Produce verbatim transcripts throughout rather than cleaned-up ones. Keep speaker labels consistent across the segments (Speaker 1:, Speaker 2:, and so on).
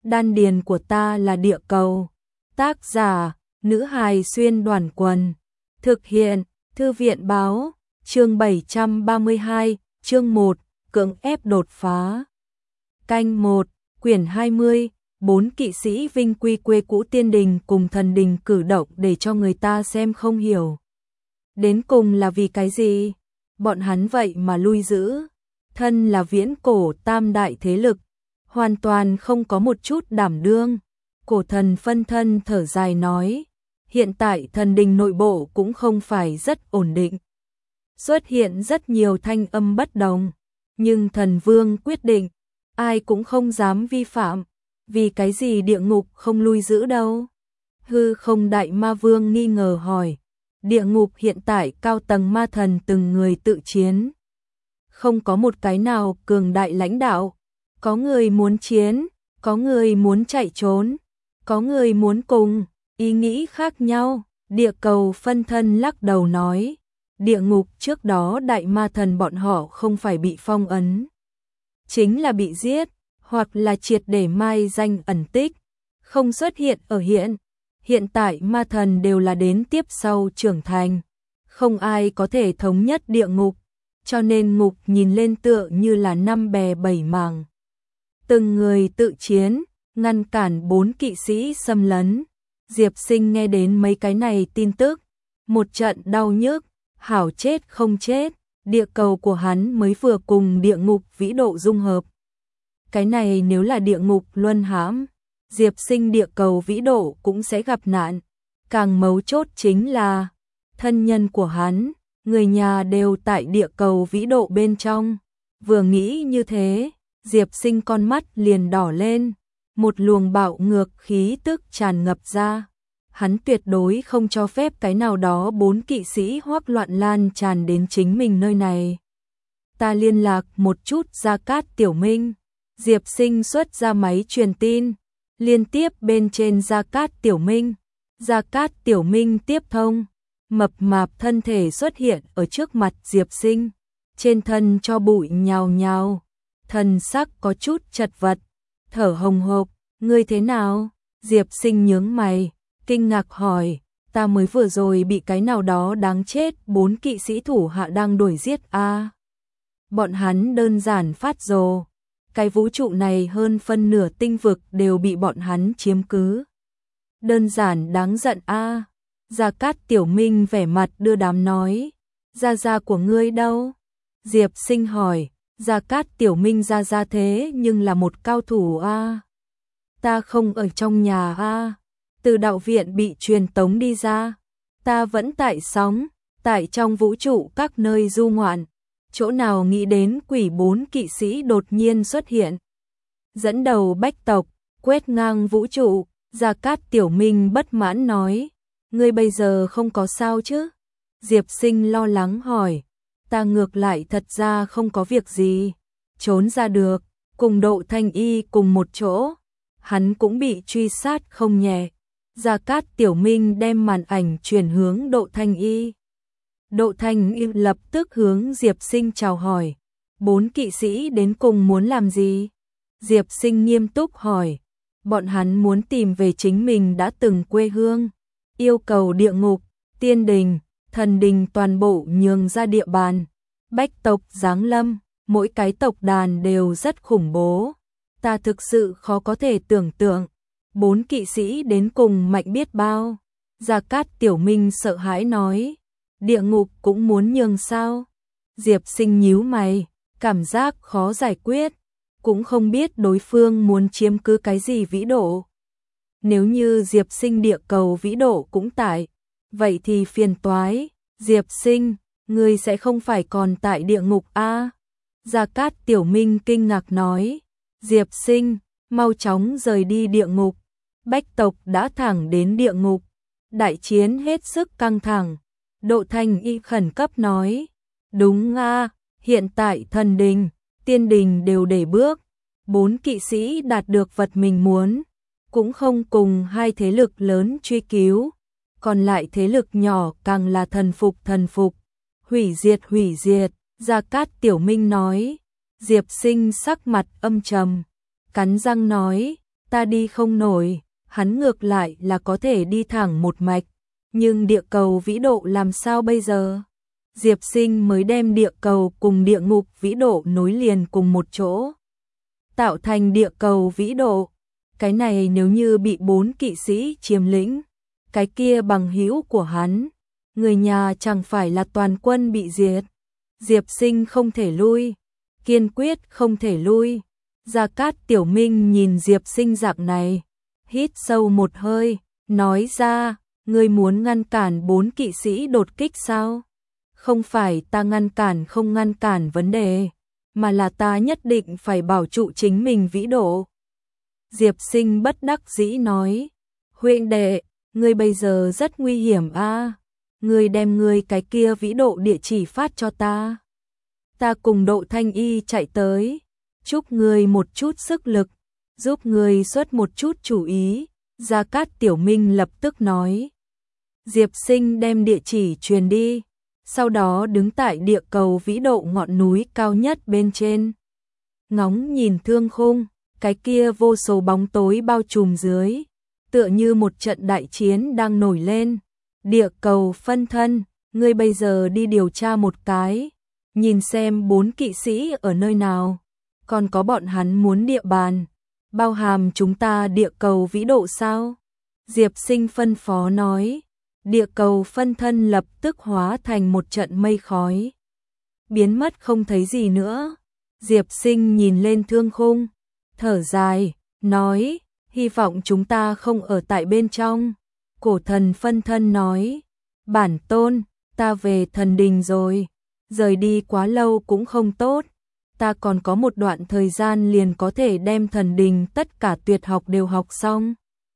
Speaker 1: Đan điền của ta là địa cầu. Tác giả, nữ hài xuyên đoàn quần. Thực hiện, thư viện báo, chương bảy trăm ba mươi hai, chương một, cưỡng ép đột phá. Canh một, quyển hai mươi, bốn kỵ sĩ vinh quy quê cũ tiên đình cùng thần đình cử động để cho người ta xem không hiểu. Đến cùng là vì cái gì? Bọn hắn vậy mà lui giữ. Thân là viễn cổ tam đại thế lực, hoàn toàn không có một chút đảm đương. Cổ thần phân thân thở dài nói, hiện tại thần đình nội bộ cũng không phải rất ổn định. Xuất hiện rất nhiều thanh âm bất đồng, nhưng thần vương quyết định, ai cũng không dám vi phạm. Vì cái gì địa ngục không lui giữ đâu? Hư không đại ma vương nghi ngờ hỏi. Địa ngục hiện tại cao tầng ma thần từng người tự chiến. Không có một cái nào cường đại lãnh đạo. Có người muốn chiến, có người muốn chạy trốn, có người muốn cùng, ý nghĩ khác nhau. Địa cầu phân thân lắc đầu nói, địa ngục trước đó đại ma thần bọn họ không phải bị phong ấn, chính là bị giết, hoặc là triệt để mai danh ẩn tích, không xuất hiện ở hiện. Hiện tại ma thần đều là đến tiếp sau trưởng thành, không ai có thể thống nhất địa ngục, cho nên ngục nhìn lên tựa như là năm bè bảy mảng. Từng người tự chiến, ngăn cản bốn kỵ sĩ xâm lấn. Diệp Sinh nghe đến mấy cái này tin tức, một trận đau nhức, hảo chết không chết, địa cầu của hắn mới vừa cùng địa ngục vĩ độ dung hợp. Cái này nếu là địa ngục luân hãm, Diệp Sinh địa cầu vĩ độ cũng sẽ gặp nạn. Càng mấu chốt chính là, thân nhân của hắn, người nhà đều tại địa cầu vĩ độ bên trong. Vừa nghĩ như thế, Diệp Sinh con mắt liền đỏ lên, một luồng bạo ngược khí tức tràn ngập ra. Hắn tuyệt đối không cho phép cái nào đó bốn kỵ sĩ hoắc loạn lan tràn đến chính mình nơi này. Ta liên lạc một chút Gia Cát Tiểu Minh. Diệp Sinh xuất ra máy truyền tin, liên tiếp bên trên Gia Cát Tiểu Minh. Gia Cát Tiểu Minh tiếp thông, mập mạp thân thể xuất hiện ở trước mặt Diệp Sinh, trên thân cho bụi nhào nhào, thần sắc có chút chật vật, thở hồng hộc. Ngươi thế nào? Diệp Sinh nhướng mày, kinh ngạc hỏi, ta mới vừa rồi bị cái nào đó đáng chết bốn kỵ sĩ thủ hạ đang đuổi giết a. À, bọn hắn đơn giản phát rồ. Cái vũ trụ này hơn phân nửa tinh vực đều bị bọn hắn chiếm cứ. Đơn giản đáng giận a. À. Gia Cát Tiểu Minh vẻ mặt đưa đám nói, gia gia của ngươi đâu? Diệp Sinh hỏi, Gia Cát Tiểu Minh gia gia thế nhưng là một cao thủ a. À. Ta không ở trong nhà a. À. Từ đạo viện bị truyền tống đi ra. Ta vẫn tại sống, tại trong vũ trụ các nơi du ngoạn. Chỗ nào nghĩ đến quỷ bốn kỵ sĩ đột nhiên xuất hiện. Dẫn đầu bách tộc, quét ngang vũ trụ. Gia Cát Tiểu Minh bất mãn nói, ngươi bây giờ không có sao chứ? Diệp Sinh lo lắng hỏi, ta ngược lại thật ra không có việc gì, trốn ra được, cùng Độ Thanh Y cùng một chỗ, hắn cũng bị truy sát không nhẹ. Gia Cát Tiểu Minh đem màn ảnh chuyển hướng Độ Thanh Y. Độ Thanh Y lập tức hướng Diệp Sinh chào hỏi, bốn kỵ sĩ đến cùng muốn làm gì? Diệp Sinh nghiêm túc hỏi, bọn hắn muốn tìm về chính mình đã từng quê hương, yêu cầu địa ngục, tiên đình, thần đình toàn bộ nhường ra địa bàn. Bách tộc giáng lâm, mỗi cái tộc đàn đều rất khủng bố. Ta thực sự khó có thể tưởng tượng, bốn kỵ sĩ đến cùng mạnh biết bao. Gia Cát Tiểu Minh sợ hãi nói, địa ngục cũng muốn nhường sao? Diệp Sinh nhíu mày, cảm giác khó giải quyết, cũng không biết đối phương muốn chiếm cứ cái gì vĩ độ. Nếu như Diệp Sinh địa cầu vĩ độ cũng tại, vậy thì phiền toái. Diệp Sinh, ngươi sẽ không phải còn tại địa ngục a? À? Gia Cát Tiểu Minh kinh ngạc nói, Diệp Sinh, mau chóng rời đi địa ngục. Bách tộc đã thẳng đến địa ngục, đại chiến hết sức căng thẳng. Độ Thanh Y khẩn cấp nói, đúng a, à, hiện tại thần đình, tiên đình đều để bước, bốn kỵ sĩ đạt được vật mình muốn, cũng không cùng hai thế lực lớn truy cứu, còn lại thế lực nhỏ càng là thần phục thần phục, hủy diệt hủy diệt. Gia Cát Tiểu Minh nói. Diệp Sinh sắc mặt âm trầm, cắn răng nói, ta đi không nổi, hắn ngược lại là có thể đi thẳng một mạch, nhưng địa cầu vĩ độ làm sao bây giờ? Diệp Sinh mới đem địa cầu cùng địa ngục vĩ độ nối liền cùng một chỗ, tạo thành địa cầu vĩ độ. Cái này nếu như bị bốn kỵ sĩ chiếm lĩnh, cái kia bằng hữu của hắn, người nhà chẳng phải là toàn quân bị diệt. Diệp Sinh không thể lui, kiên quyết không thể lui. Gia Cát Tiểu Minh nhìn Diệp Sinh dạng này, hít sâu một hơi, nói ra, ngươi muốn ngăn cản bốn kỵ sĩ đột kích sao? Không phải ta ngăn cản không ngăn cản vấn đề, mà là ta nhất định phải bảo trụ chính mình vĩ độ. Diệp Sinh bất đắc dĩ nói, huynh đệ, ngươi bây giờ rất nguy hiểm a, à? Ngươi đem ngươi cái kia vĩ độ địa chỉ phát cho ta. Ta cùng Độ Thanh Y chạy tới, chúc ngươi một chút sức lực, giúp ngươi xuất một chút chủ ý. Gia Cát Tiểu Minh lập tức nói. Diệp Sinh đem địa chỉ truyền đi, sau đó đứng tại địa cầu vĩ độ ngọn núi cao nhất bên trên. Ngóng nhìn thương khung, cái kia vô số bóng tối bao trùm dưới, tựa như một trận đại chiến đang nổi lên. Địa cầu phân thân, ngươi bây giờ đi điều tra một cái, nhìn xem bốn kỵ sĩ ở nơi nào, còn có bọn hắn muốn địa bàn, bao hàm chúng ta địa cầu vĩ độ sao? Diệp Sinh phân phó nói. Địa cầu phân thân lập tức hóa thành một trận mây khói, biến mất không thấy gì nữa. Diệp Sinh nhìn lên thương khung, thở dài, nói, hy vọng chúng ta không ở tại bên trong. Cổ thần phân thân nói, bản tôn, ta về thần đình rồi, rời đi quá lâu cũng không tốt, ta còn có một đoạn thời gian liền có thể đem thần đình tất cả tuyệt học đều học xong,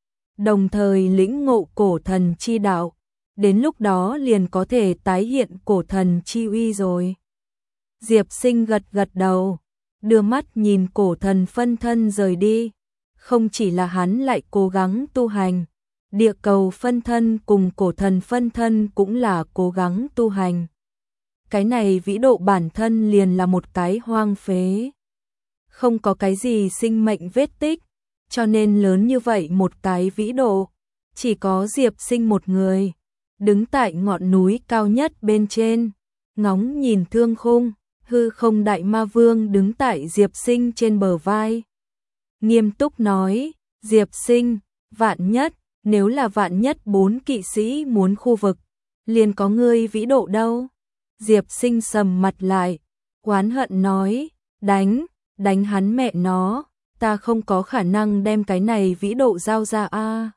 Speaker 1: đồng thời lĩnh ngộ cổ thần chi đạo, đến lúc đó liền có thể tái hiện cổ thần chi uy rồi. Diệp Sinh gật gật đầu, đưa mắt nhìn cổ thần phân thân rời đi, không chỉ là hắn lại cố gắng tu hành, địa cầu phân thân cùng cổ thần phân thân cũng là cố gắng tu hành. Cái này vĩ độ bản thân liền là một cái hoang phế, không có cái gì sinh mệnh vết tích, cho nên lớn như vậy một cái vĩ độ, chỉ có Diệp Sinh một người, đứng tại ngọn núi cao nhất bên trên, ngóng nhìn thương khung, hư không đại ma vương đứng tại Diệp Sinh trên bờ vai. Nghiêm túc nói, Diệp Sinh, vạn nhất, nếu là vạn nhất bốn kỵ sĩ muốn khu vực, liền có ngươi vĩ độ đâu. Diệp Sinh sầm mặt lại, oán hận nói, đánh, đánh hắn mẹ nó, ta không có khả năng đem cái này vĩ độ giao ra a. À.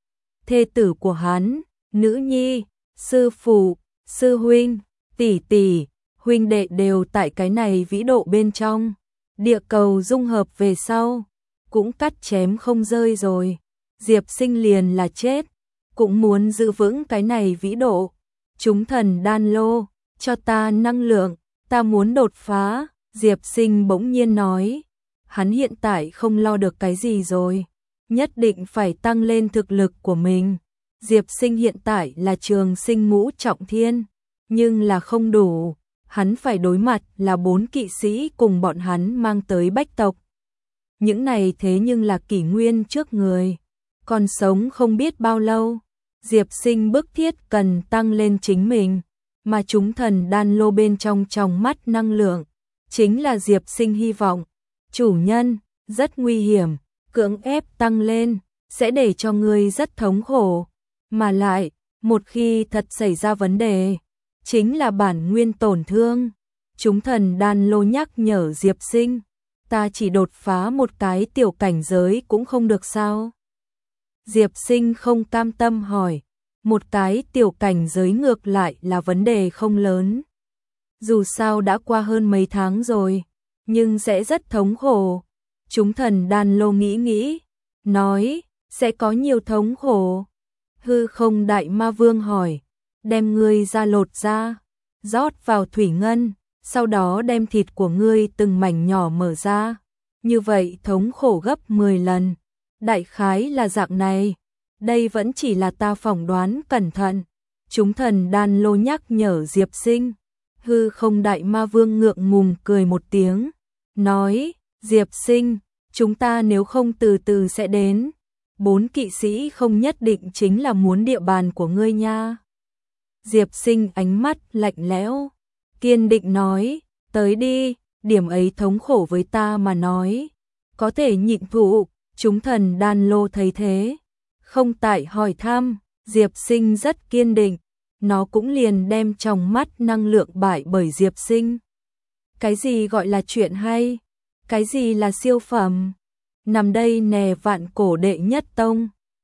Speaker 1: Thê tử của hắn, nữ nhi, sư phụ, sư huynh, tỷ tỷ, huynh đệ đều tại cái này vĩ độ bên trong. Địa cầu dung hợp về sau, cũng cắt chém không rơi rồi. Diệp Sinh liền là chết, cũng muốn giữ vững cái này vĩ độ. Chúng thần đan lô, cho ta năng lượng, ta muốn đột phá. Diệp Sinh bỗng nhiên nói, hắn hiện tại không lo được cái gì rồi, nhất định phải tăng lên thực lực của mình. Diệp Sinh hiện tại là trường sinh ngũ trọng thiên, nhưng là không đủ, hắn phải đối mặt là bốn kỵ sĩ cùng bọn hắn mang tới bách tộc. Những này thế nhưng là kỷ nguyên trước người, còn sống không biết bao lâu. Diệp Sinh bức thiết cần tăng lên chính mình, mà chúng thần đan lô bên trong trong mắt năng lượng, chính là Diệp Sinh hy vọng. Chủ nhân, rất nguy hiểm, cưỡng ép tăng lên, sẽ để cho ngươi rất thống khổ. Mà lại, một khi thật xảy ra vấn đề, chính là bản nguyên tổn thương. Chúng thần đan lô nhắc nhở Diệp Sinh, ta chỉ đột phá một cái tiểu cảnh giới cũng không được sao? Diệp Sinh không cam tâm hỏi, một cái tiểu cảnh giới ngược lại là vấn đề không lớn. Dù sao đã qua hơn mấy tháng rồi, nhưng sẽ rất thống khổ. Chúng thần đan lô nghĩ nghĩ, nói, sẽ có nhiều thống khổ. Hư không đại ma vương hỏi, đem ngươi ra lột ra, rót vào thủy ngân, sau đó đem thịt của ngươi từng mảnh nhỏ mở ra, như vậy thống khổ gấp mười lần. Đại khái là dạng này, đây vẫn chỉ là ta phỏng đoán cẩn thận. Chúng thần đan lô nhắc nhở Diệp Sinh. Hư không đại ma vương ngượng ngùng cười một tiếng, nói, Diệp Sinh, chúng ta nếu không từ từ sẽ đến. Bốn kỵ sĩ không nhất định chính là muốn địa bàn của ngươi nha. Diệp Sinh ánh mắt lạnh lẽo, kiên định nói, tới đi, điểm ấy thống khổ với ta mà nói. Có thể nhịn thụ, chúng thần đan lô thấy thế. Không tại hỏi thăm, Diệp Sinh rất kiên định, nó cũng liền đem trong mắt năng lượng bại bởi Diệp Sinh. Cái gì gọi là chuyện hay? Cái gì là siêu phẩm? Nằm đây nè vạn cổ đệ nhất tông,